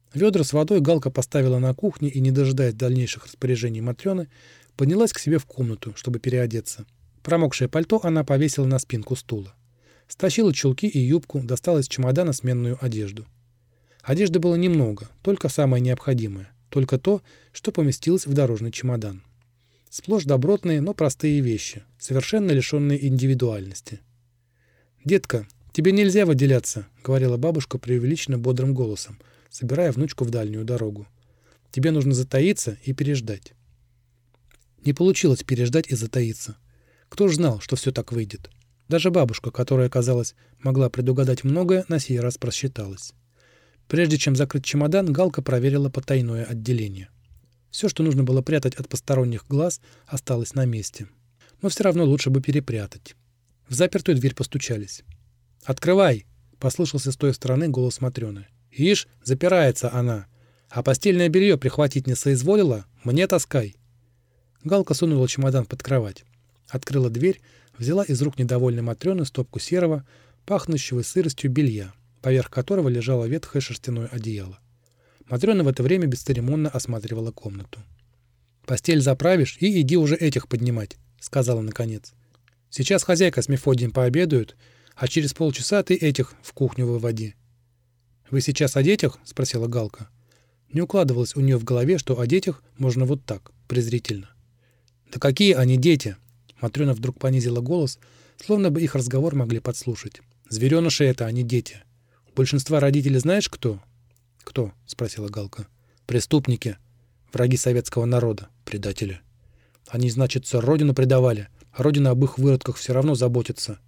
Ведра с водой Галка поставила на кухне и, не дожидаясь дальнейших распоряжений Матрёны, поднялась к себе в комнату, чтобы переодеться. Промокшее пальто она повесила на спинку стула. Стащила чулки и юбку, достала из чемодана сменную одежду. Одежды было немного, только самое необходимое, только то, что поместилось в дорожный чемодан. Сплошь добротные, но простые вещи, совершенно лишенные индивидуальности. «Детка, тебе нельзя выделяться», — говорила бабушка преувеличенно бодрым голосом, собирая внучку в дальнюю дорогу. «Тебе нужно затаиться и переждать». Не получилось переждать и затаиться. Кто ж знал, что все так выйдет? Даже бабушка, которая, казалось, могла предугадать многое, на сей раз просчиталась. Прежде чем закрыть чемодан, Галка проверила потайное отделение. Все, что нужно было прятать от посторонних глаз, осталось на месте. Но все равно лучше бы перепрятать. В запертую дверь постучались. «Открывай!» — послышался с той стороны голос Матрёны. «Ишь, запирается она! А постельное белье прихватить не соизволила? Мне таскай!» Галка сунула чемодан под кровать. Открыла дверь, взяла из рук недовольной Матрёны стопку серого, пахнущего сыростью белья, поверх которого лежало ветхое шерстяное одеяло. Матрёна в это время бесцеремонно осматривала комнату. «Постель заправишь и иди уже этих поднимать», — сказала наконец. «Сейчас хозяйка с Мефодием пообедают, а через полчаса ты этих в кухню выводи». «Вы сейчас о детях?» — спросила Галка. Не укладывалось у нее в голове, что о детях можно вот так, презрительно. «Да какие они дети?» Матрёна вдруг понизила голос, словно бы их разговор могли подслушать. «Зверёныши это, а не дети. У большинства родителей знаешь кто?» «Кто?» — спросила Галка. «Преступники. Враги советского народа. Предатели. Они, значит, родину предавали, а родина об их выродках все равно заботится».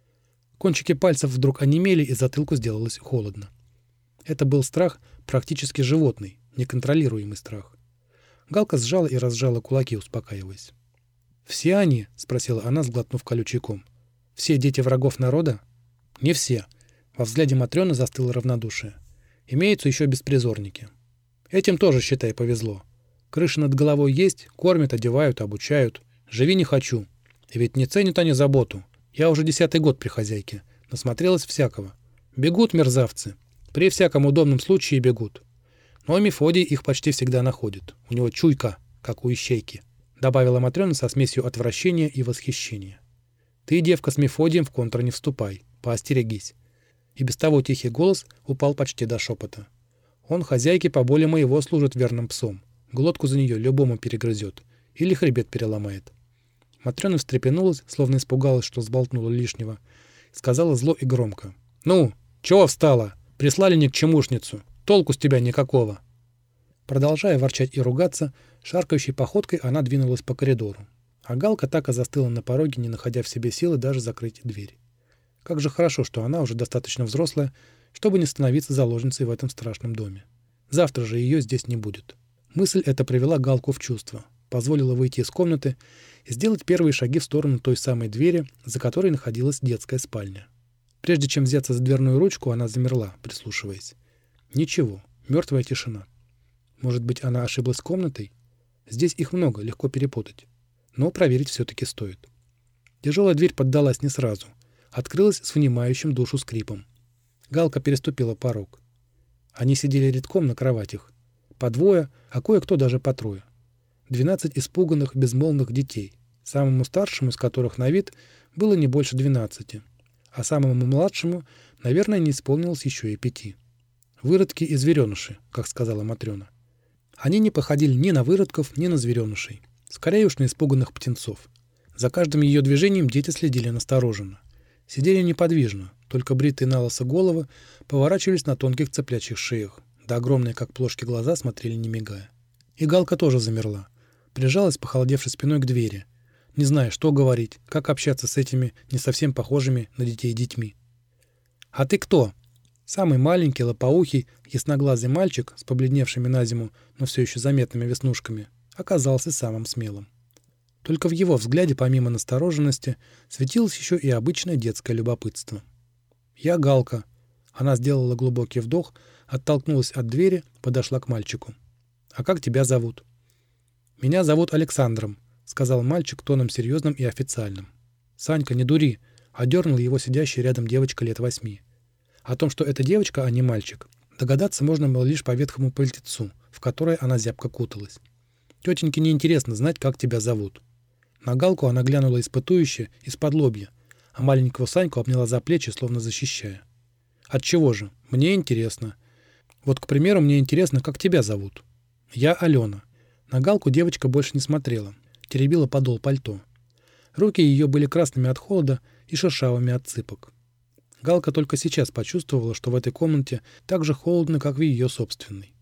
Кончики пальцев вдруг онемели, и затылку сделалось холодно. Это был страх практически животный, неконтролируемый страх. Галка сжала и разжала кулаки, успокаиваясь. «Все они?» — спросила она, сглотнув колючий ком. «Все дети врагов народа?» «Не все». Во взгляде Матрёны застыло равнодушие. «Имеются еще беспризорники. Этим тоже, считай, повезло. Крыша над головой есть, кормят, одевают, обучают. Живи не хочу. И ведь не ценят они заботу. Я уже 10-й год при хозяйке. Насмотрелась всякого. Бегут мерзавцы. При всяком удобном случае бегут. Но Мефодий их почти всегда находит. У него чуйка, как у ищейки», — добавила Матрёна со смесью отвращения и восхищения. «Ты, девка, с Мефодием в контр не вступай. Поостерегись». И без того тихий голос упал почти до шепота. «Он хозяйке поболее моего служит верным псом. Глотку за нее любому перегрызет. Или хребет переломает». Матрёна встрепенулась, словно испугалась, что сболтнула лишнего. Сказала зло и громко. «Ну, чего встала? Прислали никчемушницу. Толку с тебя никакого». Продолжая ворчать и ругаться, шаркающей походкой она двинулась по коридору. А Галка так и застыла на пороге, не находя в себе силы даже закрыть дверь. Как же хорошо, что она уже достаточно взрослая, чтобы не становиться заложницей в этом страшном доме. Завтра же ее здесь не будет. Мысль эта привела Галку в чувство, позволила выйти из комнаты и сделать первые шаги в сторону той самой двери, за которой находилась детская спальня. Прежде чем взяться за дверную ручку, она замерла, прислушиваясь. Ничего, мертвая тишина. Может быть, она ошиблась комнатой? Здесь их много, легко перепутать. Но проверить все-таки стоит. Тяжелая дверь поддалась не сразу. Открылась с внимающим душу скрипом. Галка переступила порог. Они сидели редком на кроватях. По двое, а кое-кто даже по трое. 12 испуганных, безмолвных детей, самому старшему из которых на вид было не больше 12, а самому младшему, наверное, не исполнилось еще и 5. Выродки и звереныши, как сказала Матрёна. Они не походили ни на выродков, ни на зверенышей. Скорее уж на испуганных птенцов. За каждым ее движением дети следили настороженно. Сидели неподвижно, только бритые налысо головы поворачивались на тонких цыплячьих шеях, да огромные, как плошки, глаза смотрели не мигая. И Галка тоже замерла, прижалась похолодевшей спиной к двери, не зная, что говорить, как общаться с этими не совсем похожими на детей детьми. «А ты кто?» Самый маленький, лопоухий, ясноглазый мальчик с побледневшими на зиму, но все еще заметными веснушками, оказался самым смелым. Только в его взгляде, помимо настороженности, светилось еще и обычное детское любопытство. «Я Галка». Она сделала глубокий вдох, оттолкнулась от двери, подошла к мальчику. «А как тебя зовут?» «Меня зовут Александром», — сказал мальчик тоном серьезным и официальным. «Санька, не дури», — одернул его сидящая рядом девочка лет 8. О том, что это девочка, а не мальчик, Догадаться можно было лишь по ветхому пальтецу, в которое она зябко куталась. Тетеньке неинтересно знать, как тебя зовут. На Галку она глянула испытующе, из-под лобья, а маленького Саньку обняла за плечи, словно защищая. Отчего же? Мне интересно. Вот, к примеру, мне интересно, как тебя зовут. Я Алена. На Галку девочка больше не смотрела, теребила подол пальто. Руки ее были красными от холода и шершавыми от цыпок. Галка только сейчас почувствовала, что в этой комнате так же холодно, как в ее собственной.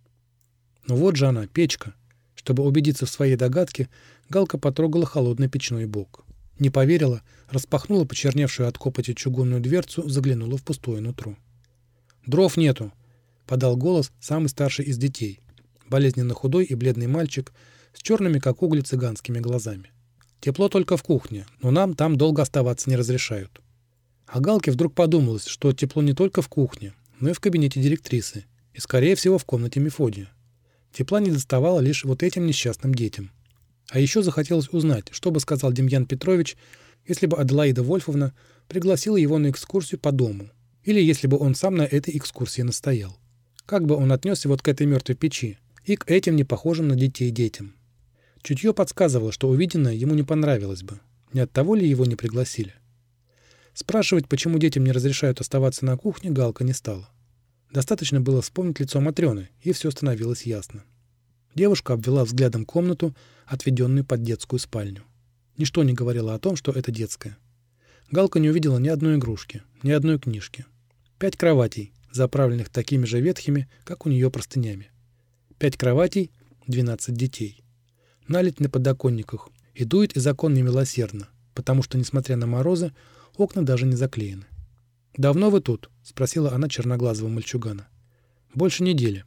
Но вот же она, печка. Чтобы убедиться в своей догадке, Галка потрогала холодный печной бок. Не поверила, распахнула почерневшую от копоти чугунную дверцу, заглянула в пустое нутро. «Дров нету!» — подал голос самый старший из детей. Болезненно худой и бледный мальчик с черными, как угли, цыганскими глазами. «Тепло только в кухне, но нам там долго оставаться не разрешают». А Галке вдруг подумалось, что тепло не только в кухне, но и в кабинете директрисы, и, скорее всего, в комнате Мефодия. Тепла не доставало лишь вот этим несчастным детям. А еще захотелось узнать, что бы сказал Демьян Петрович, если бы Аделаида Вольфовна пригласила его на экскурсию по дому, или если бы он сам на этой экскурсии настоял. Как бы он отнесся вот к этой мертвой печи и к этим непохожим на детей детям. Чутье подсказывало, что увиденное ему не понравилось бы. Не от того ли его не пригласили? Спрашивать, почему детям не разрешают оставаться на кухне, Галка не стала. Достаточно было вспомнить лицо Матрёны, и все становилось ясно. Девушка обвела взглядом комнату, отведенную под детскую спальню. Ничто не говорило о том, что это детская. Галка не увидела ни одной игрушки, ни одной книжки. 5 кроватей, заправленных такими же ветхими, как у нее простынями. 5 кроватей, 12 детей. Наледь на подоконниках, и дует из окон немилосердно, потому что, несмотря на морозы, окна даже не заклеены. «Давно вы тут?» — спросила она черноглазого мальчугана. «Больше недели».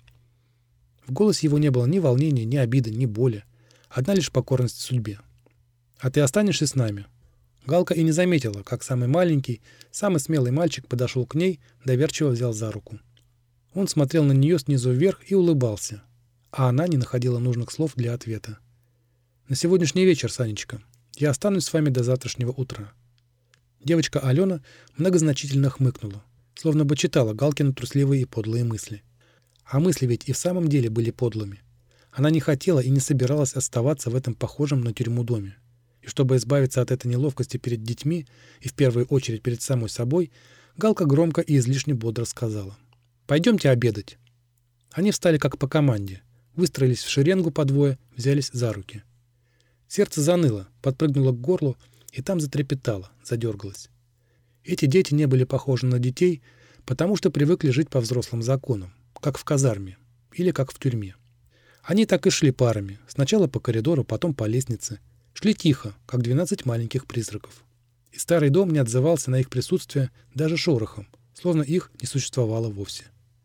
В голосе его не было ни волнения, ни обиды, ни боли. Одна лишь покорность судьбе. «А ты останешься с нами?» Галка и не заметила, как самый маленький, самый смелый мальчик подошел к ней, доверчиво взял за руку. Он смотрел на нее снизу вверх и улыбался, а она не находила нужных слов для ответа. «На сегодняшний вечер, Санечка. Я останусь с вами до завтрашнего утра». Девочка Алена многозначительно хмыкнула, словно бы читала Галкины трусливые и подлые мысли. А мысли ведь и в самом деле были подлыми. Она не хотела и не собиралась оставаться в этом похожем на тюрьму доме. И чтобы избавиться от этой неловкости перед детьми и в первую очередь перед самой собой, Галка громко и излишне бодро сказала: «Пойдемте обедать». Они встали как по команде, выстроились в шеренгу по двое, взялись за руки. Сердце заныло, подпрыгнуло к горлу, и там затрепетало, задергалось. Эти дети не были похожи на детей, потому что привыкли жить по взрослым законам, как в казарме или как в тюрьме. Они так и шли парами, сначала по коридору, потом по лестнице. Шли тихо, как 12 маленьких призраков. И старый дом не отзывался на их присутствие даже шорохом, словно их не существовало вовсе.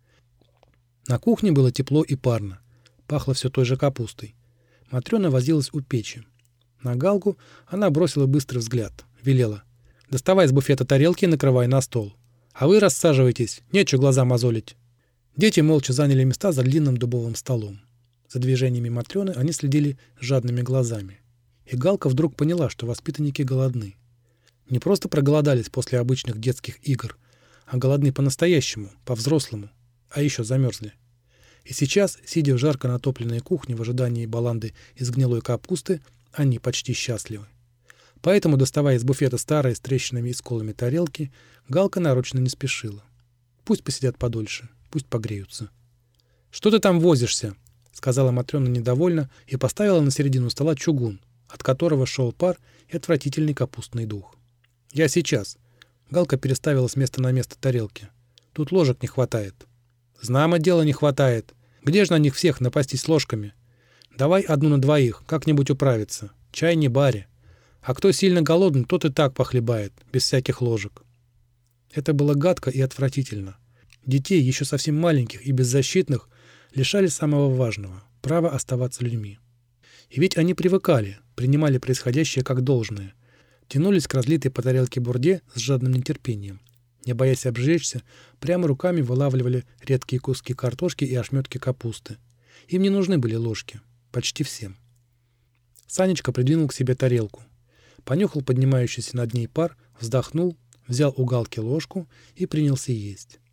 На кухне было тепло и парно, пахло все той же капустой. Матрёна возилась у печи. На Галку она бросила быстрый взгляд, велела: «Доставай из буфета тарелки и накрывай на стол. А вы рассаживайтесь, нечего глаза мозолить». Дети молча заняли места за длинным дубовым столом. За движениями Матрёны они следили жадными глазами. И Галка вдруг поняла, что воспитанники голодны. Не просто проголодались после обычных детских игр, а голодны по-настоящему, по-взрослому, а еще замерзли. И сейчас, сидя в жарко натопленной кухне в ожидании баланды из гнилой капусты, они почти счастливы. Поэтому, доставая из буфета старые с трещинами и сколами тарелки, Галка нарочно не спешила. Пусть посидят подольше, пусть погреются. «Что ты там возишься?» — сказала Матрёна недовольно и поставила на середину стола чугун, от которого шел пар и отвратительный капустный дух. «Я сейчас». Галка переставила с места на место тарелки. «Тут ложек не хватает». «Знамо дело не хватает. Где же на них всех напастись ложками? Давай одну на двоих, как-нибудь управиться. Чай не баре. А кто сильно голодный, тот и так похлебает, без всяких ложек». Это было гадко и отвратительно. Детей, еще совсем маленьких и беззащитных, лишали самого важного — права оставаться людьми. И ведь они привыкали, принимали происходящее как должное, тянулись к разлитой по тарелке бурде с жадным нетерпением. Не боясь обжечься, прямо руками вылавливали редкие куски картошки и ошметки капусты. Им не нужны были ложки. Почти всем. Санечка придвинул к себе тарелку. Понюхал поднимающийся над ней пар, вздохнул, взял у Галки ложку и принялся есть.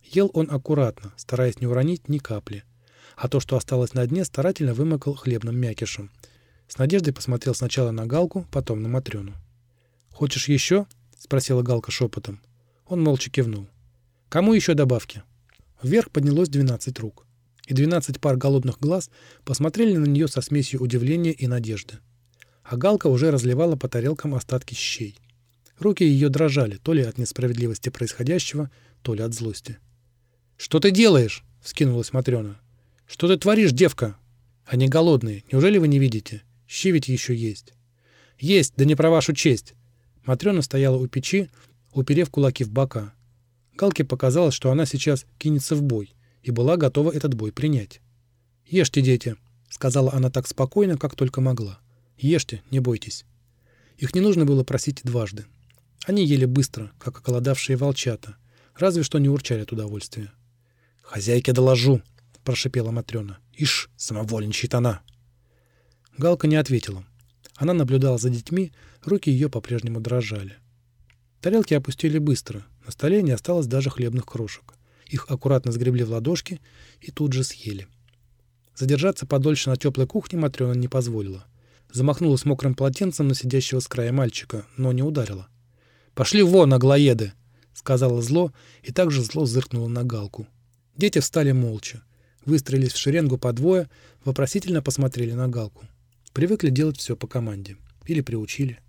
Ел он аккуратно, стараясь не уронить ни капли. А то, что осталось на дне, старательно вымокал хлебным мякишем. С надеждой посмотрел сначала на Галку, потом на Матрёну. «Хочешь еще?» — спросила Галка шепотом. Он молча кивнул. «Кому еще добавки?» Вверх поднялось 12 рук, и 12 пар голодных глаз посмотрели на нее со смесью удивления и надежды. А Галка уже разливала по тарелкам остатки щей. Руки ее дрожали, то ли от несправедливости происходящего, то ли от злости. «Что ты делаешь?» — вскинулась Матрёна. «Что ты творишь, девка? Они голодные, неужели вы не видите? Щи ведь еще есть». «Есть, да не про вашу честь». Матрёна стояла у печи, уперев кулаки в бока. Галке показалось, что она сейчас кинется в бой, и была готова этот бой принять. «Ешьте, дети», — сказала она так спокойно, как только могла. «Ешьте, не бойтесь». Их не нужно было просить дважды. Они ели быстро, как оголодавшие волчата, разве что не урчали от удовольствия. «Хозяйке доложу», — прошипела Матрёна. «Ишь, самовольничает она». Галка не ответила. Она наблюдала за детьми, руки ее по-прежнему дрожали. Тарелки опустили быстро, на столе не осталось даже хлебных крошек. Их аккуратно сгребли в ладошки и тут же съели. Задержаться подольше на теплой кухне Матрёна не позволила. Замахнулась мокрым полотенцем на сидящего с края мальчика, но не ударила. «Пошли вон, аглоеды!» — сказала зло, и также зло зыркнула на Галку. Дети встали молча, выстроились в шеренгу по двое, вопросительно посмотрели на Галку. Привыкли делать все по команде. Или приучили.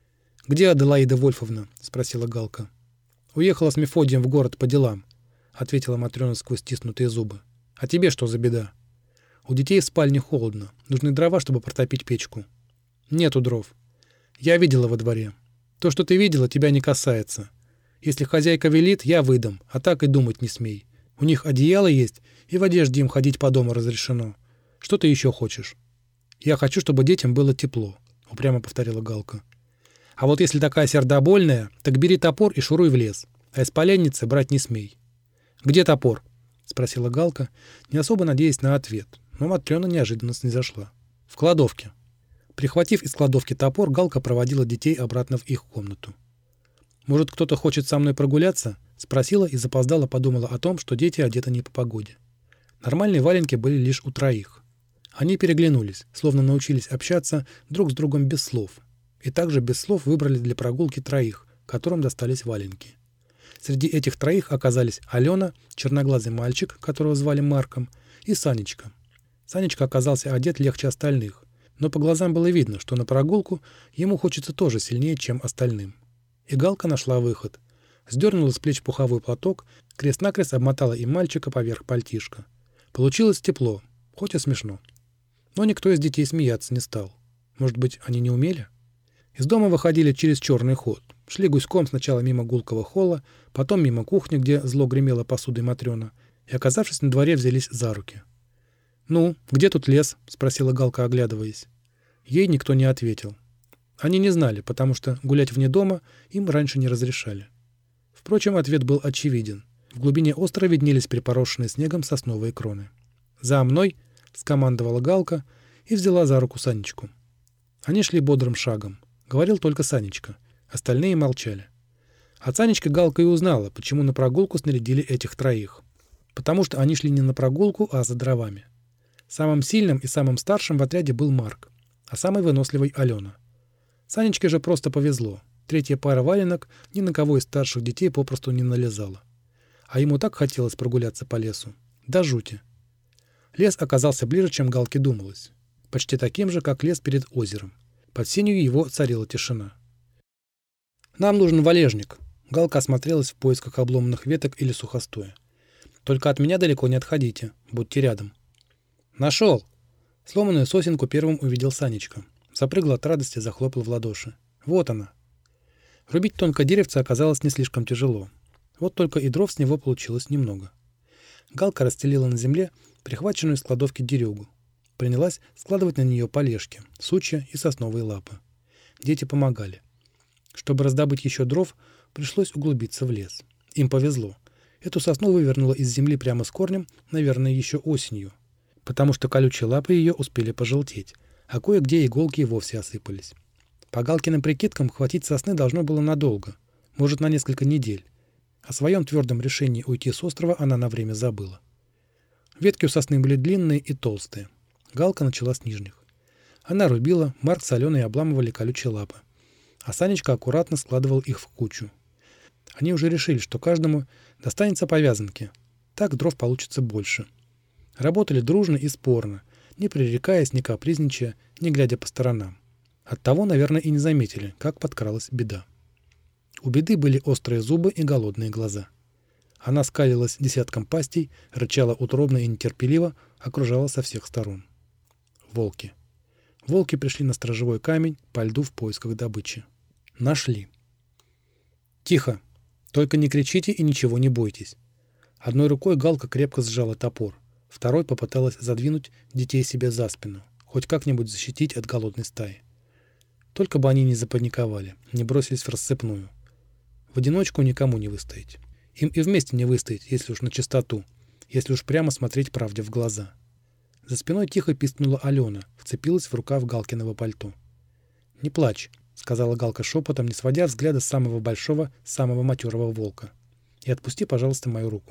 «Где Аделаида Вольфовна?» — спросила Галка. «Уехала с Мефодием в город по делам», — ответила Матрёна сквозь стиснутые зубы. «А тебе что за беда?» «У детей в спальне холодно. Нужны дрова, чтобы протопить печку». «Нету дров. Я видела во дворе. То, что ты видела, тебя не касается. Если хозяйка велит, я выдам, а так и думать не смей. У них одеяло есть, и в одежде им ходить по дому разрешено. Что ты еще хочешь?» «Я хочу, чтобы детям было тепло», — упрямо повторила Галка. «А вот если такая сердобольная, так бери топор и шуруй в лес, а из поленницы брать не смей». «Где топор?» — спросила Галка, не особо надеясь на ответ, но Матрёна неожиданно снизошла. «В кладовке». Прихватив из кладовки топор, Галка проводила детей обратно в их комнату. «Может, кто-то хочет со мной прогуляться?» — спросила и запоздала подумала о том, что дети одеты не по погоде. Нормальные валенки были лишь у троих. Они переглянулись, словно научились общаться друг с другом без слов. И также без слов выбрали для прогулки троих, которым достались валенки. Среди этих троих оказались Алена, черноглазый мальчик, которого звали Марком, и Санечка. Санечка оказался одет легче остальных, но по глазам было видно, что на прогулку ему хочется тоже сильнее, чем остальным. И Галка нашла выход. Сдернула с плеч пуховой платок, крест-накрест обмотала им мальчика поверх пальтишка. Получилось тепло, хоть и смешно. Но никто из детей смеяться не стал. Может быть, они не умели? Из дома выходили через черный ход. Шли гуськом сначала мимо гулкого холла, потом мимо кухни, где зло гремела посудой Матрёна, и, оказавшись на дворе, взялись за руки. «Ну, где тут лес?» — спросила Галка, оглядываясь. Ей никто не ответил. Они не знали, потому что гулять вне дома им раньше не разрешали. Впрочем, ответ был очевиден. В глубине острова виднелись припорошенные снегом сосновые кроны. «За мной!» — скомандовала Галка и взяла за руку Санечку. Они шли бодрым шагом. Говорил только Санечка. Остальные молчали. От Санечки Галка и узнала, почему на прогулку снарядили этих троих. Потому что они шли не на прогулку, а за дровами. Самым сильным и самым старшим в отряде был Марк, а самой выносливой — Алена. Санечке же просто повезло. Третья пара валенок ни на кого из старших детей попросту не налезала. А ему так хотелось прогуляться по лесу. До жути. Лес оказался ближе, чем Галке думалось. Почти таким же, как лес перед озером. Под сенью его царила тишина. «Нам нужен валежник». Галка осмотрелась в поисках обломанных веток или сухостоя. «Только от меня далеко не отходите. Будьте рядом». «Нашел!» Сломанную сосенку первым увидел Санечка. Запрыгал от радости, захлопал в ладоши. «Вот она!» Рубить тонкое деревце оказалось не слишком тяжело. Вот только и дров с него получилось немного. Галка расстелила на земле прихваченную из кладовки дерюгу. Принялась складывать на нее полежки, сучья и сосновые лапы. Дети помогали. Чтобы раздобыть еще дров, пришлось углубиться в лес. Им повезло. Эту сосну вывернуло из земли прямо с корнем, наверное, еще осенью. Потому что колючие лапы ее успели пожелтеть, а кое-где иголки и вовсе осыпались. По Галкиным прикидкам, хватить сосны должно было надолго, может, на несколько недель. О своем твердом решении уйти с острова она на время забыла. Ветки у сосны были длинные и толстые. Галка начала с нижних. Она рубила, Марк с Аленой обламывали колючие лапы. А Санечка аккуратно складывал их в кучу. Они уже решили, что каждому достанется по вязанке. Так дров получится больше. Работали дружно и спорно, не пререкаясь, не капризничая, не глядя по сторонам. Оттого, наверное, и не заметили, как подкралась беда. У беды были острые зубы и голодные глаза. Она скалилась десятком пастей, рычала утробно и нетерпеливо, окружала со всех сторон. Волки. Волки пришли на сторожевой камень по льду в поисках добычи. Нашли. «Тихо! Только не кричите и ничего не бойтесь». Одной рукой Галка крепко сжала топор, второй попыталась задвинуть детей себе за спину, хоть как-нибудь защитить от голодной стаи. Только бы они не запаниковали, не бросились в рассыпную. В одиночку никому не выстоять. Им и вместе не выстоять, если уж на чистоту, если уж прямо смотреть правде в глаза. За спиной тихо пискнула Алена, вцепилась в рукав Галкиного пальто. «Не плачь», — сказала Галка шепотом, не сводя взгляда с самого большого, самого матерого волка. «И отпусти, пожалуйста, мою руку».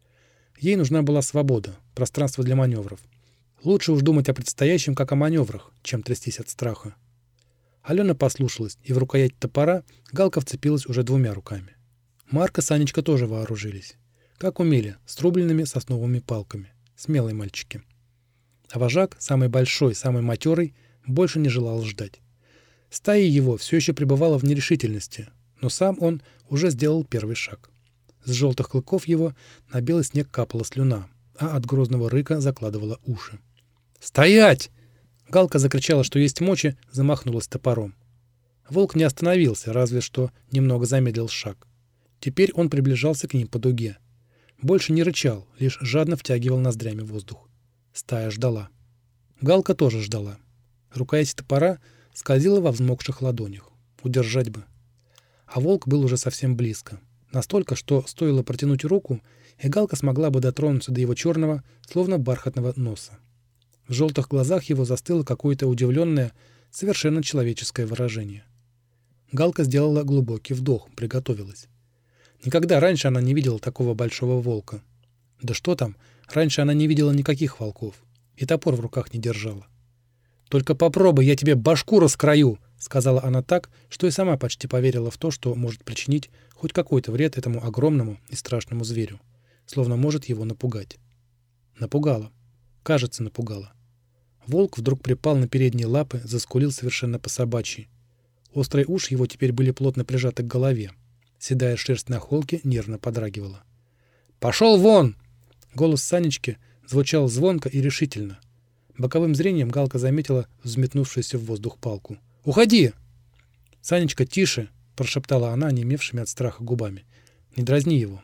Ей нужна была свобода, пространство для маневров. Лучше уж думать о предстоящем, как о маневрах, чем трястись от страха. Алена послушалась, и в рукоять топора Галка вцепилась уже двумя руками. Марк и Санечка тоже вооружились. Как умели, с рубленными сосновыми палками. Смелые мальчики. А вожак, самый большой, самый матерый, больше не желал ждать. Стая его все еще пребывала в нерешительности, но сам он уже сделал первый шаг. С желтых клыков его на белый снег капала слюна, а от грозного рыка закладывала уши. «Стоять!» Галка закричала, что есть мочи, замахнулась топором. Волк не остановился, разве что немного замедлил шаг. Теперь он приближался к ним по дуге. Больше не рычал, лишь жадно втягивал ноздрями воздух. Стая ждала. Галка тоже ждала. Рукоять топора скользила во взмокших ладонях. Удержать бы. А волк был уже совсем близко. Настолько, что стоило протянуть руку, и Галка смогла бы дотронуться до его черного, словно бархатного носа. В желтых глазах его застыло какое-то удивленное, совершенно человеческое выражение. Галка сделала глубокий вдох, приготовилась. Никогда раньше она не видела такого большого волка. Да что там, раньше она не видела никаких волков. И топор в руках не держала. «Только попробуй, я тебе башку раскрою!» — сказала она так, что и сама почти поверила в то, что может причинить хоть какой-то вред этому огромному и страшному зверю, словно может его напугать. Напугала. Кажется, напугала. Волк вдруг припал на передние лапы, заскулил совершенно по-собачьи. Острые уши его теперь были плотно прижаты к голове. Седая шерсть на холке нервно подрагивала. «Пошел вон!» Голос Санечки звучал звонко и решительно. Боковым зрением Галка заметила взметнувшуюся в воздух палку. «Уходи!» «Санечка, тише!» — прошептала она, онемевшими от страха губами. «Не дразни его!»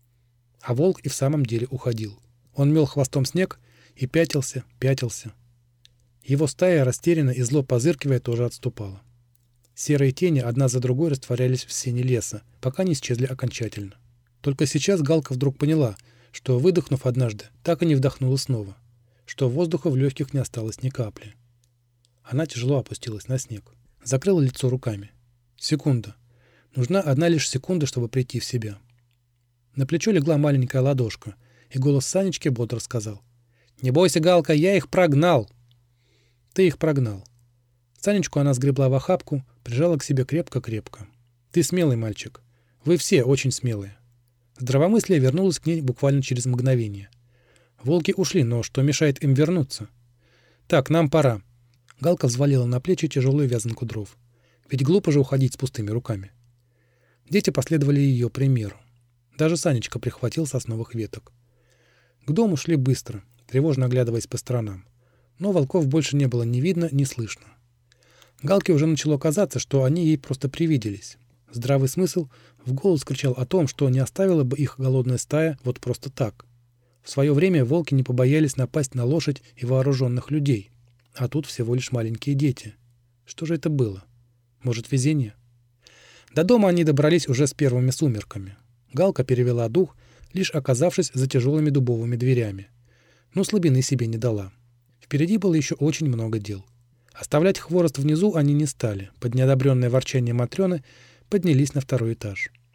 А волк и в самом деле уходил. Он мел хвостом снег и пятился, пятился. Его стая, растерянно и зло позыркивая, тоже отступала. Серые тени одна за другой растворялись в сене леса, пока не исчезли окончательно. Только сейчас Галка вдруг поняла, что, выдохнув однажды, так и не вдохнула снова, что воздуха в легких не осталось ни капли. Она тяжело опустилась на снег, закрыла лицо руками. Секунда. Нужна одна лишь секунда, чтобы прийти в себя. На плечо легла маленькая ладошка, и голос Санечки бодро сказал: «Не бойся, Галка, я их прогнал!» «Ты их прогнал». Санечку она сгребла в охапку, прижала к себе крепко-крепко. «Ты смелый мальчик. Вы все очень смелые». Здравомыслие вернулось к ней буквально через мгновение. Волки ушли, но что мешает им вернуться? «Так, нам пора». Галка взвалила на плечи тяжелую вязанку дров. Ведь глупо же уходить с пустыми руками. Дети последовали ее примеру. Даже Санечка прихватил сосновых веток. К дому шли быстро, тревожно оглядываясь по сторонам. Но волков больше не было ни видно, ни слышно. Галке уже начало казаться, что они ей просто привиделись. Здравый смысл в голос кричал о том, что не оставила бы их голодная стая вот просто так. В свое время волки не побоялись напасть на лошадь и вооруженных людей. А тут всего лишь маленькие дети. Что же это было? Может, везение? До дома они добрались уже с первыми сумерками. Галка перевела дух, лишь оказавшись за тяжелыми дубовыми дверями. Но слабины себе не дала. Впереди было еще очень много дел. Оставлять хворост внизу они не стали. Под неодобренное ворчание Матрёны поднялись на второй этаж.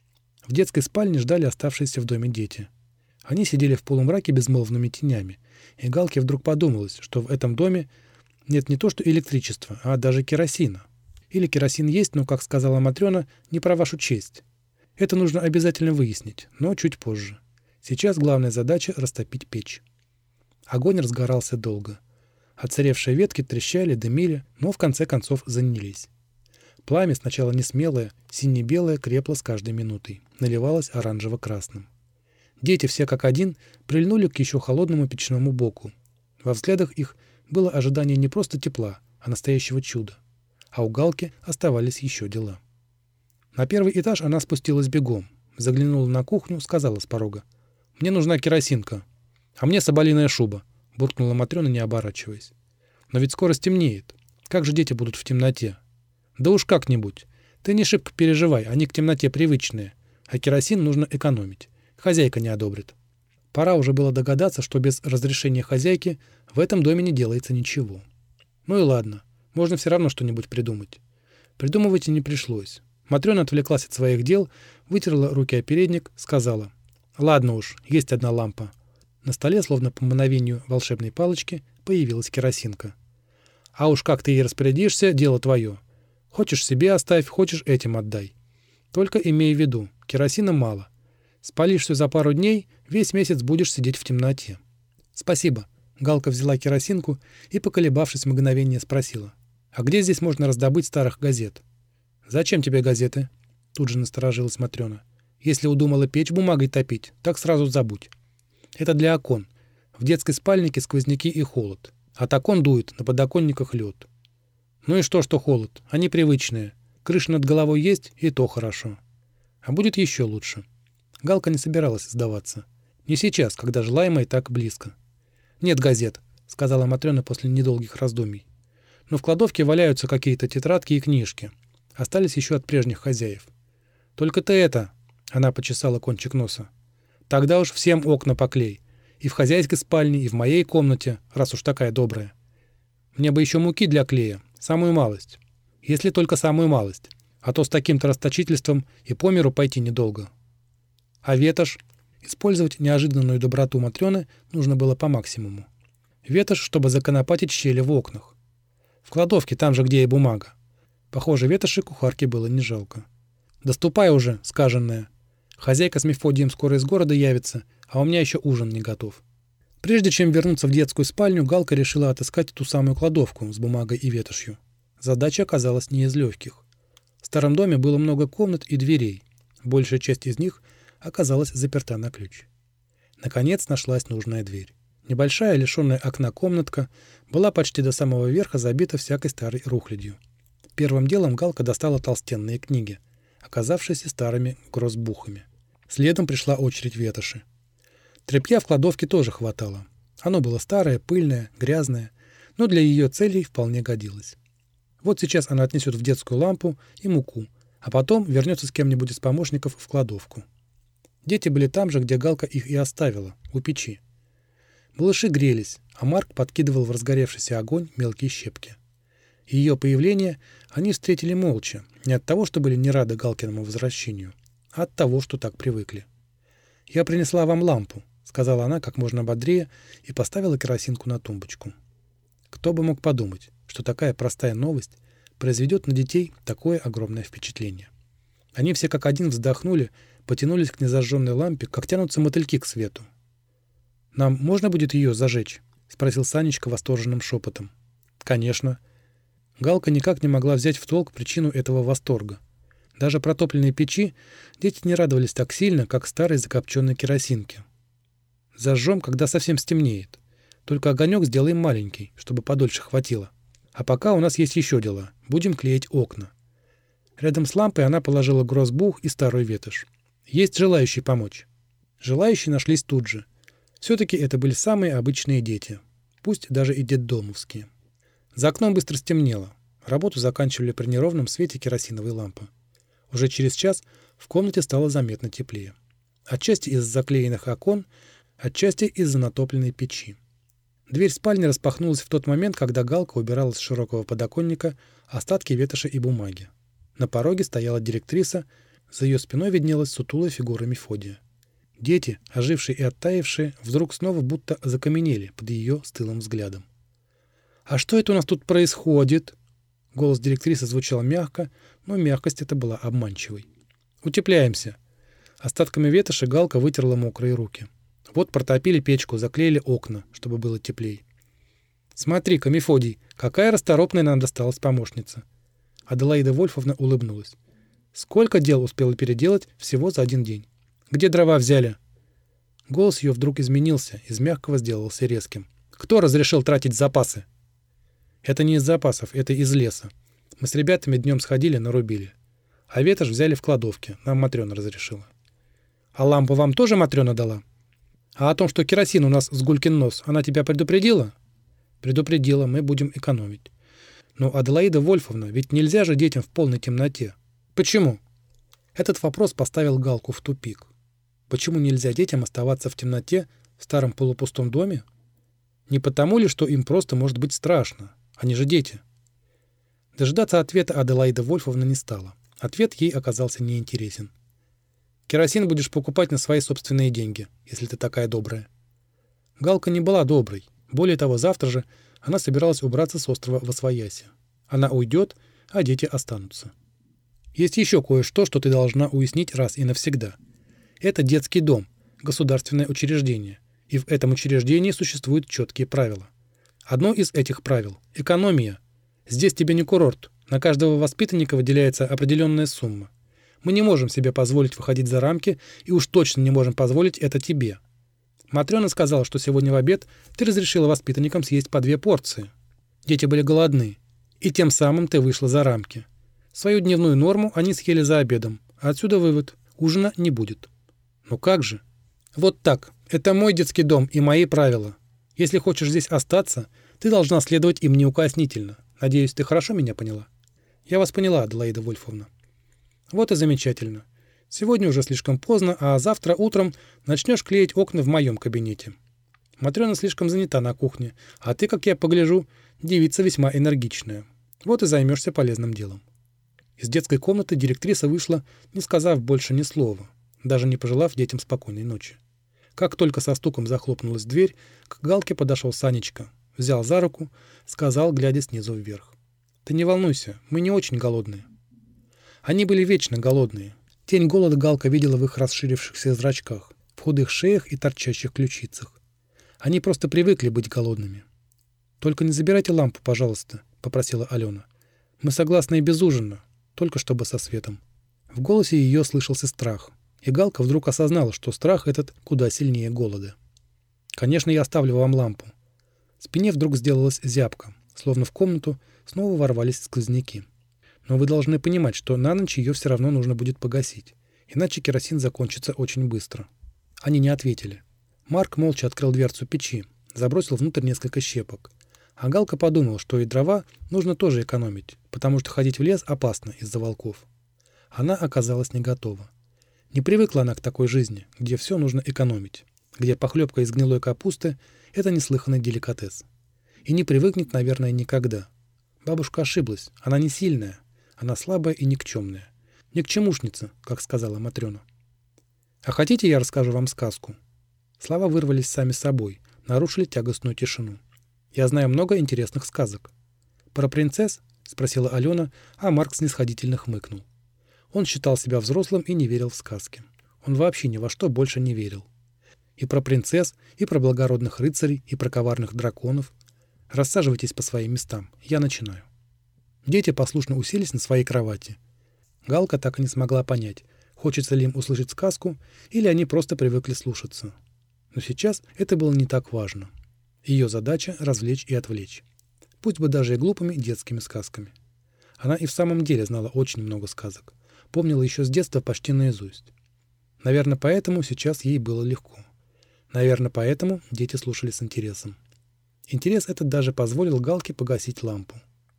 В детской спальне ждали оставшиеся в доме дети. Они сидели в полумраке безмолвными тенями, и Галке вдруг подумалось, что в этом доме нет не то что электричества, а даже керосина. Или керосин есть, но, как сказала Матрена, не про вашу честь. Это нужно обязательно выяснить, но чуть позже. Сейчас главная задача — растопить печь. Огонь разгорался долго. Отсыревшие ветки трещали, дымили, но в конце концов занялись. Пламя, сначала несмелое, сине-белое, крепло с каждой минутой, наливалось оранжево-красным. Дети все как один прильнули к еще холодному печному боку. Во взглядах их было ожидание не просто тепла, а настоящего чуда. А у Галки оставались еще дела. На первый этаж она спустилась бегом, заглянула на кухню, сказала с порога: «Мне нужна керосинка». «А мне соболиная шуба», — буркнула Матрена, не оборачиваясь. «Но ведь скоро стемнеет. Как же дети будут в темноте?» «Да уж как-нибудь. Ты не шибко переживай, они к темноте привычные. А керосин нужно экономить. Хозяйка не одобрит». Пора уже было догадаться, что без разрешения хозяйки в этом доме не делается ничего. Ну и ладно, можно все равно что-нибудь придумать. Придумывать и не пришлось. Матрена отвлеклась от своих дел, вытерла руки о передник, сказала: «Ладно уж, есть одна лампа». На столе, словно по мгновению волшебной палочки, появилась керосинка. «А уж как ты ей распорядишься, дело твое. Хочешь себе оставь, хочешь этим отдай. Только имей в виду, керосина мало. Спалишь все за пару дней, весь месяц будешь сидеть в темноте». «Спасибо». Галка взяла керосинку и, поколебавшись мгновение, спросила: «А где здесь можно раздобыть старых газет?» «Зачем тебе газеты?» Тут же насторожилась Матрена. «Если удумала печь бумагой топить, так сразу забудь. Это для окон. В детской спальнике сквозняки и холод. От окон дует, на подоконниках лед». «Ну и что холод? Они привычные. Крыша над головой есть, и то хорошо. А будет еще лучше». Галка не собиралась сдаваться. Не сейчас, когда желаемое так близко. «Нет газет», — сказала Матрена после недолгих раздумий. «Но в кладовке валяются какие-то тетрадки и книжки. Остались еще от прежних хозяев. Только ты это...» — она почесала кончик носа. «Тогда уж всем окна поклей. И в хозяйской спальне, и в моей комнате, раз уж такая добрая. Мне бы еще муки для клея, самую малость. Если только самую малость. А то с таким-то расточительством и по миру пойти недолго». А ветошь? Использовать неожиданную доброту Матрены нужно было по максимуму. Ветошь, чтобы законопатить щели в окнах. В кладовке, там же, где и бумага. Похоже, ветоши кухарке было не жалко. «Да ступай уже, сказанное. Хозяйка с Мефодием скоро из города явится, а у меня еще ужин не готов». Прежде чем вернуться в детскую спальню, Галка решила отыскать ту самую кладовку с бумагой и ветошью. Задача оказалась не из легких. В старом доме было много комнат и дверей. Большая часть из них оказалась заперта на ключ. Наконец нашлась нужная дверь. Небольшая, лишенная окна комнатка была почти до самого верха забита всякой старой рухлядью. Первым делом Галка достала толстенные книги, оказавшиеся старыми грозбухами. Следом пришла очередь ветоши. Тряпья в кладовке тоже хватало. Оно было старое, пыльное, грязное, но для ее целей вполне годилось. Вот сейчас она отнесет в детскую лампу и муку, а потом вернется с кем-нибудь из помощников в кладовку. Дети были там же, где Галка их и оставила, у печи. Малыши грелись, а Марк подкидывал в разгоревшийся огонь мелкие щепки. Ее появление они встретили молча, не от того, что были не рады Галкиному возвращению, а от того, что так привыкли. «Я принесла вам лампу», — сказала она как можно бодрее и поставила керосинку на тумбочку. Кто бы мог подумать, что такая простая новость произведет на детей такое огромное впечатление. Они все как один вздохнули, потянулись к незажженной лампе, как тянутся мотыльки к свету. «Нам можно будет ее зажечь?» — спросил Санечка восторженным шепотом. «Конечно». Галка никак не могла взять в толк причину этого восторга. Даже протопленные печи дети не радовались так сильно, как старой закопченной керосинке. «Зажжем, когда совсем стемнеет. Только огонек сделаем маленький, чтобы подольше хватило. А пока у нас есть еще дела. Будем клеить окна». Рядом с лампой она положила грозбух и старую ветошь. «Есть желающие помочь». Желающие нашлись тут же. Все-таки это были самые обычные дети, пусть даже и детдомовские. За окном быстро стемнело. Работу заканчивали при неровном свете керосиновой лампы. Уже через час в комнате стало заметно теплее. Отчасти из-за заклеенных окон, отчасти из-за натопленной печи. Дверь спальни распахнулась в тот момент, когда Галка убирала с широкого подоконника остатки ветоши и бумаги. На пороге стояла директриса За ее спиной виднелась сутулая фигура Мефодия. Дети, ожившие и оттаившие, вдруг снова будто закаменели под ее стылым взглядом. «А что это у нас тут происходит?» Голос директрисы звучал мягко, но мягкость эта была обманчивой. «Утепляемся». Остатками ветоши Галка вытерла мокрые руки. Вот протопили печку, заклеили окна, чтобы было теплей. «Смотри-ка, Мефодий, какая расторопная нам досталась помощница!» Аделаида Вольфовна улыбнулась. «Сколько дел успела переделать всего за один день? Где дрова взяли?» Голос ее вдруг изменился, из мягкого сделался резким. «Кто разрешил тратить запасы?» «Это не из запасов, это из леса. Мы с ребятами днем сходили, нарубили. А ветошь взяли в кладовке, нам Матрена разрешила». «А лампу вам тоже Матрена дала? А о том, что керосин у нас с гулькин нос, она тебя предупредила?» «Предупредила, мы будем экономить». «Но, Аделаида Вольфовна, ведь нельзя же детям в полной темноте». «Почему?» Этот вопрос поставил Галку в тупик. Почему нельзя детям оставаться в темноте в старом полупустом доме? Не потому ли, что им просто может быть страшно? Они же дети. Дожидаться ответа Аделаида Вольфовна не стала. Ответ ей оказался неинтересен. «Керосин будешь покупать на свои собственные деньги, если ты такая добрая». Галка не была доброй. Более того, завтра же она собиралась убраться с острова Восвояси. Она уйдет, а дети останутся. Есть еще кое-что, что ты должна уяснить раз и навсегда. Это детский дом, государственное учреждение, и в этом учреждении существуют четкие правила. Одно из этих правил – экономия. Здесь тебе не курорт, на каждого воспитанника выделяется определенная сумма. Мы не можем себе позволить выходить за рамки, и уж точно не можем позволить это тебе. Матрена сказала, что сегодня в обед ты разрешила воспитанникам съесть по 2 порции. Дети были голодны, и тем самым ты вышла за рамки. Свою дневную норму они съели за обедом, а отсюда вывод – ужина не будет. Ну как же? Вот так. Это мой детский дом и мои правила. Если хочешь здесь остаться, ты должна следовать им неукоснительно. Надеюсь, ты хорошо меня поняла? Я вас поняла, Аделаида Вольфовна. Вот и замечательно. Сегодня уже слишком поздно, а завтра утром начнешь клеить окна в моем кабинете. Матрена слишком занята на кухне, а ты, как я погляжу, девица весьма энергичная. Вот и займешься полезным делом. Из детской комнаты директриса вышла, не сказав больше ни слова, даже не пожелав детям спокойной ночи. Как только со стуком захлопнулась дверь, к Галке подошел Санечка, взял за руку, сказал, глядя снизу вверх. «Ты не волнуйся, мы не очень голодные». Они были вечно голодные. Тень голода Галка видела в их расширившихся зрачках, в худых шеях и торчащих ключицах. Они просто привыкли быть голодными. «Только не забирайте лампу, пожалуйста», — попросила Алена. «Мы согласны и без ужина, только чтобы со светом». В голосе ее слышался страх, и Галка вдруг осознала, что страх этот куда сильнее голода. «Конечно, я оставлю вам лампу». В спине вдруг сделалась зябко, словно в комнату снова ворвались сквозняки. «Но вы должны понимать, что на ночь ее все равно нужно будет погасить, иначе керосин закончится очень быстро». Они не ответили. Марк молча открыл дверцу печи, забросил внутрь несколько щепок. А Галка подумала, что и дрова нужно тоже экономить, потому что ходить в лес опасно из-за волков. Она оказалась не готова. Не привыкла она к такой жизни, где все нужно экономить, где похлебка из гнилой капусты – это неслыханный деликатес. И не привыкнет, наверное, никогда. Бабушка ошиблась, она не сильная, она слабая и никчемная. Никчемушница, как сказала Матрена. «А хотите, я расскажу вам сказку?» Слова вырвались сами собой, нарушили тягостную тишину. «Я знаю много интересных сказок». «Про принцесс?» — спросила Алена, а Марк снисходительно хмыкнул. Он считал себя взрослым и не верил в сказки. Он вообще ни во что больше не верил. И про принцесс, и про благородных рыцарей, и про коварных драконов. Рассаживайтесь по своим местам, я начинаю. Дети послушно уселись на своей кровати. Галка так и не смогла понять, хочется ли им услышать сказку, или они просто привыкли слушаться. Но сейчас это было не так важно. Ее задача — развлечь и отвлечь. Пусть бы даже и глупыми детскими сказками. Она и в самом деле знала очень много сказок. Помнила еще с детства почти наизусть. Наверное, поэтому сейчас ей было легко. Наверное, поэтому дети слушали с интересом. Интерес этот даже позволил Галке погасить лампу.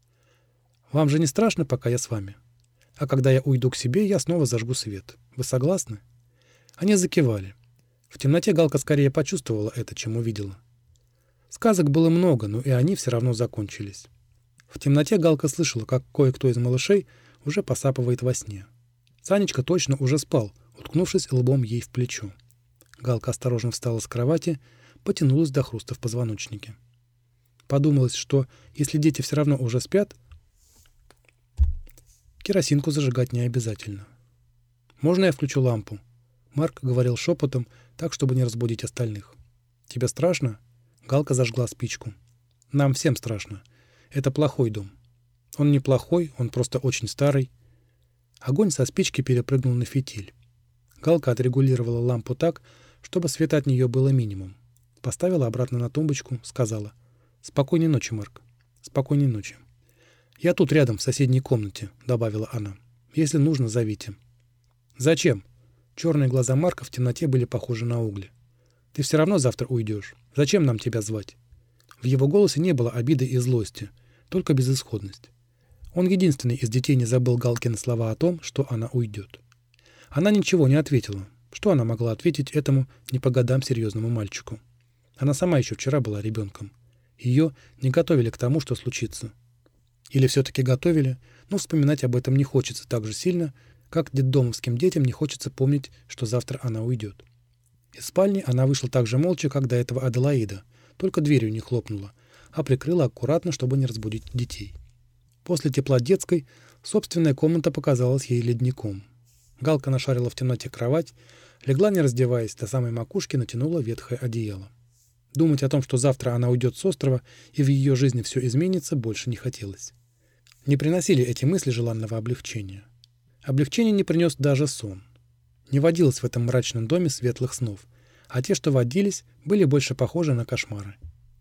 «Вам же не страшно, пока я с вами? А когда я уйду к себе, я снова зажгу свет. Вы согласны?» Они закивали. В темноте Галка скорее почувствовала это, чем увидела. Сказок было много, но и они все равно закончились. В темноте Галка слышала, как кое-кто из малышей уже посапывает во сне. Санечка точно уже спал, уткнувшись лбом ей в плечо. Галка осторожно встала с кровати, потянулась до хруста в позвоночнике. Подумалось, что если дети все равно уже спят, керосинку зажигать не обязательно. «Можно я включу лампу?» Марк говорил шепотом, так, чтобы не разбудить остальных. «Тебе страшно?» Галка зажгла спичку. «Нам всем страшно. Это плохой дом. Он не плохой, он просто очень старый». Огонь со спички перепрыгнул на фитиль. Галка отрегулировала лампу так, чтобы света от нее было минимум. Поставила обратно на тумбочку, сказала: «Спокойной ночи, Марк. Спокойной ночи». «Я тут рядом, в соседней комнате», — добавила она. «Если нужно, зовите». «Зачем?» Черные глаза Марка в темноте были похожи на угли. «Ты все равно завтра уйдешь. Зачем нам тебя звать?» В его голосе не было обиды и злости, только безысходность. Он единственный из детей не забыл Галкины слова о том, что она уйдет. Она ничего не ответила. Что она могла ответить этому не по годам серьезному мальчику? Она сама еще вчера была ребенком. Ее не готовили к тому, что случится. Или все-таки готовили, но вспоминать об этом не хочется так же сильно, как детдомовским детям не хочется помнить, что завтра она уйдет. Из спальни она вышла так же молча, как до этого Аделаида, только дверью не хлопнула, а прикрыла аккуратно, чтобы не разбудить детей. После тепла детской собственная комната показалась ей ледником. Галка нашарила в темноте кровать, легла, не раздеваясь, до самой макушки натянула ветхое одеяло. Думать о том, что завтра она уйдет с острова и в ее жизни все изменится, больше не хотелось. Не приносили эти мысли желанного облегчения. Облегчение не принес даже сон. Не водилось в этом мрачном доме светлых снов, а те, что водились, были больше похожи на кошмары.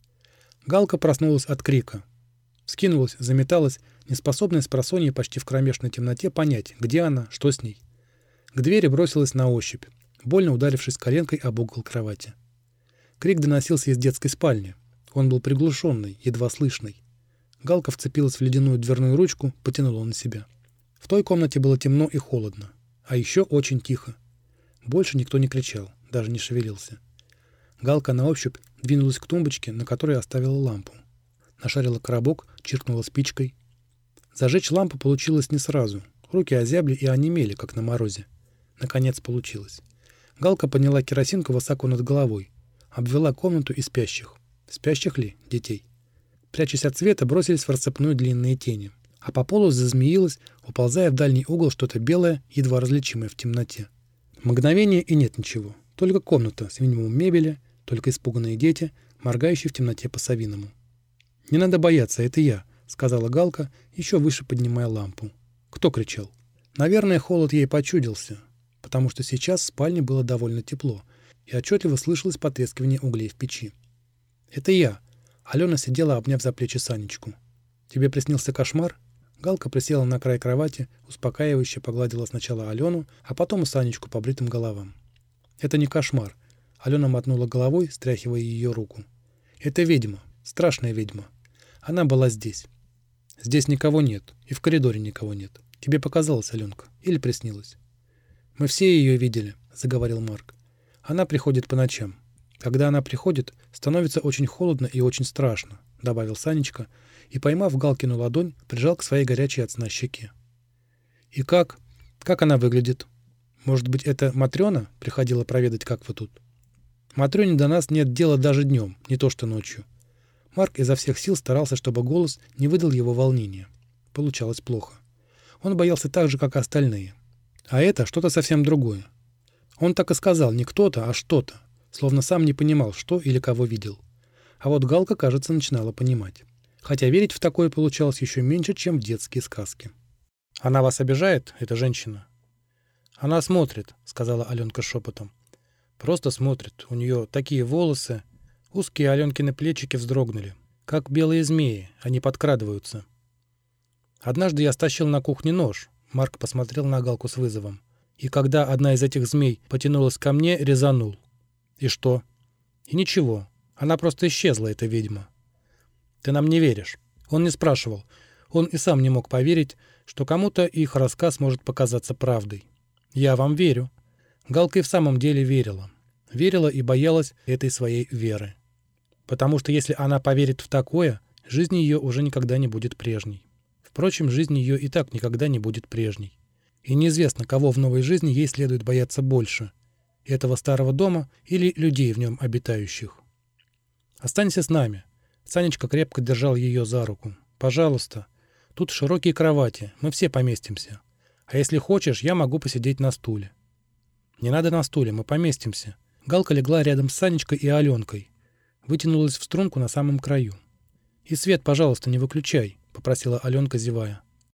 Галка проснулась от крика. Вскинулась, заметалась, неспособная спросонья почти в кромешной темноте понять, где она, что с ней. К двери бросилась на ощупь, больно ударившись коленкой об угол кровати. Крик доносился из детской спальни. Он был приглушенный, едва слышный. Галка вцепилась в ледяную дверную ручку, потянула на себя. В той комнате было темно и холодно, а еще очень тихо. Больше никто не кричал, даже не шевелился. Галка на ощупь двинулась к тумбочке, на которой оставила лампу. Нашарила коробок, чиркнула спичкой. Зажечь лампу получилось не сразу. Руки озябли и онемели, как на морозе. Наконец получилось. Галка подняла керосинку высоко над головой. Обвела комнату и спящих. Спящих ли? Детей. Прячась от света, бросились в рассыпную длинные тени. А по полу зазмеилось, уползая в дальний угол что-то белое, едва различимое в темноте. Мгновение и нет ничего. Только комната с минимумом мебели, только испуганные дети, моргающие в темноте по-совиному. «Не надо бояться, это я», — сказала Галка, еще выше поднимая лампу. Кто кричал? Наверное, холод ей почудился, потому что сейчас в спальне было довольно тепло, и отчетливо слышалось потрескивание углей в печи. «Это я». Алена сидела, обняв за плечи Санечку. «Тебе приснился кошмар?» Галка присела на край кровати, успокаивающе погладила сначала Алену, а потом и Санечку по бритым головам. «Это не кошмар». Алена мотнула головой, стряхивая ее руку. «Это ведьма, страшная ведьма. Она была здесь. Здесь никого нет, и в коридоре никого нет. Тебе показалось, Аленка, или приснилось?» «Мы все ее видели», — заговорил Марк. «Она приходит по ночам. Когда она приходит, становится очень холодно и очень страшно», — добавил Санечка, и, поймав Галкину ладонь, прижал к своей горячей от сна щеке. «И как? Как она выглядит? Может быть, это Матрена приходила проведать, как вы тут?» «Матрёне до нас нет дела даже днем, не то что ночью». Марк изо всех сил старался, чтобы голос не выдал его волнения. Получалось плохо. Он боялся так же, как и остальные. А это что-то совсем другое. Он так и сказал, не кто-то, а что-то, словно сам не понимал, что или кого видел. А вот Галка, кажется, начинала понимать. Хотя верить в такое получалось еще меньше, чем в детские сказки. «Она вас обижает, эта женщина?» «Она смотрит», — сказала Аленка шепотом. «Просто смотрит. У нее такие волосы». Узкие Аленкины плечики вздрогнули. Как белые змеи, они подкрадываются. «Однажды я стащил на кухне нож», — Марк посмотрел на Галку с вызовом. «И когда одна из этих змей потянулась ко мне, резанул». «И что?» «И ничего. Она просто исчезла, эта ведьма». «Ты нам не веришь». Он не спрашивал. Он и сам не мог поверить, что кому-то их рассказ может показаться правдой. «Я вам верю». Галка и в самом деле верила. Верила и боялась этой своей веры. Потому что если она поверит в такое, жизнь ее уже никогда не будет прежней. Впрочем, жизнь ее и так никогда не будет прежней. И неизвестно, кого в новой жизни ей следует бояться больше – этого старого дома или людей в нем обитающих. «Останься с нами». Санечка крепко держал ее за руку. «Пожалуйста. Тут широкие кровати, мы все поместимся. А если хочешь, я могу посидеть на стуле». «Не надо на стуле, мы поместимся». Галка легла рядом с Санечкой и Аленкой. Вытянулась в струнку на самом краю. «И свет, пожалуйста, не выключай», — попросила Аленка, зевая.